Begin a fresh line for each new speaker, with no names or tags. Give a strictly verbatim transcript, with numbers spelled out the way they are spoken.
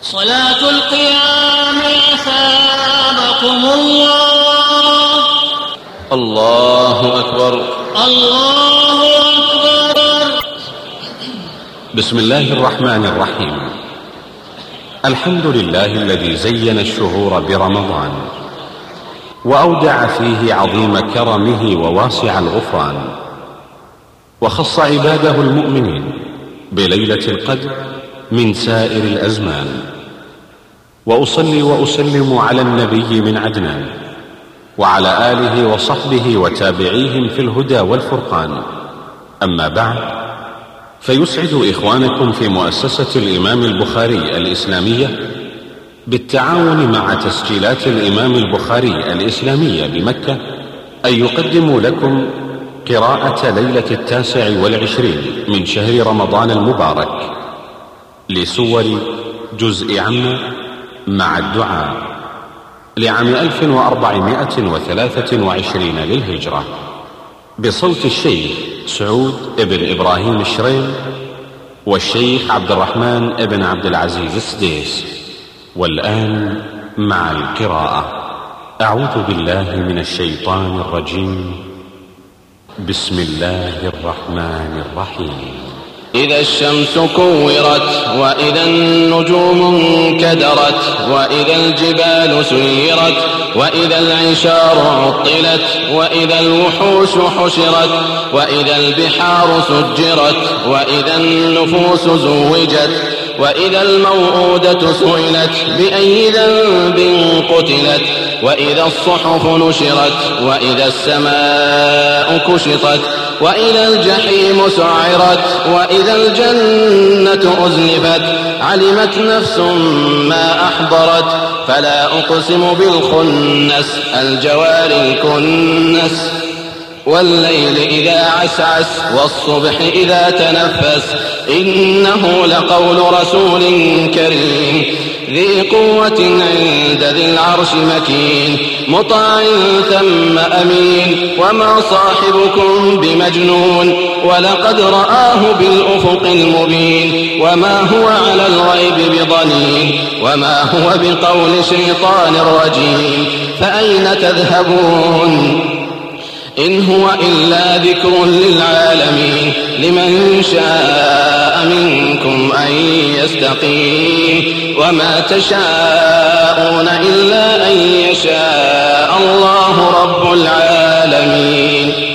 صلاة القيام أثابكم الله.
الله أكبر
الله أكبر.
بسم الله الرحمن الرحيم. الحمد لله الذي زين الشهور برمضان وأودع فيه عظيم كرمه وواسع الغفران، وخص عباده المؤمنين بليلة القدر من سائر الأزمان. وأصلي وأسلم على النبي من عدنان وعلى آله وصحبه وتابعيهم في الهدى والفرقان. أما بعد، فيسعد إخوانكم في مؤسسة الإمام البخاري الإسلامية بالتعاون مع تسجيلات الإمام البخاري الإسلامية بمكة أن يقدموا لكم قراءة ليلة التاسع والعشرين من شهر رمضان المبارك لسور جزء عم مع الدعاء لعام ألف وأربعمائة وثلاثة وعشرين للهجرة، بصوت الشيخ سعود ابن إبراهيم الشريم والشيخ عبد الرحمن ابن عبد العزيز السديس. والآن مع القراءة. أعوذ بالله من الشيطان الرجيم. بسم الله الرحمن الرحيم.
إذا الشمس كورت وإذا النجوم انكدرت وإذا الجبال سيرت وإذا العشار عطلت وإذا الوحوش حشرت وإذا البحار سجرت وإذا النفوس زوجت وإذا الموءودة سئلت بأي ذنب قتلت وإذا الصحف نشرت وإذا السماء كشطت وإذا الجحيم سعرت وإذا الجنة أزلفت علمت نفس ما أحضرت فلا أقسم بالخنس الجوار الكنس والليل إذا عسعس والصبح إذا تنفس إنه لقول رسول كريم ذي قوة عند ذي العرش مكين مطاع ثم أمين وما صاحبكم بمجنون ولقد رآه بالأفق المبين وما هو على الغيب بضنين وما هو بقول شيطان رجيم فأين تذهبون إن هو إلا ذكر للعالمين لمن شاء منكم أن يستقيم وما تشاءون إلا أن يشاء الله رب العالمين.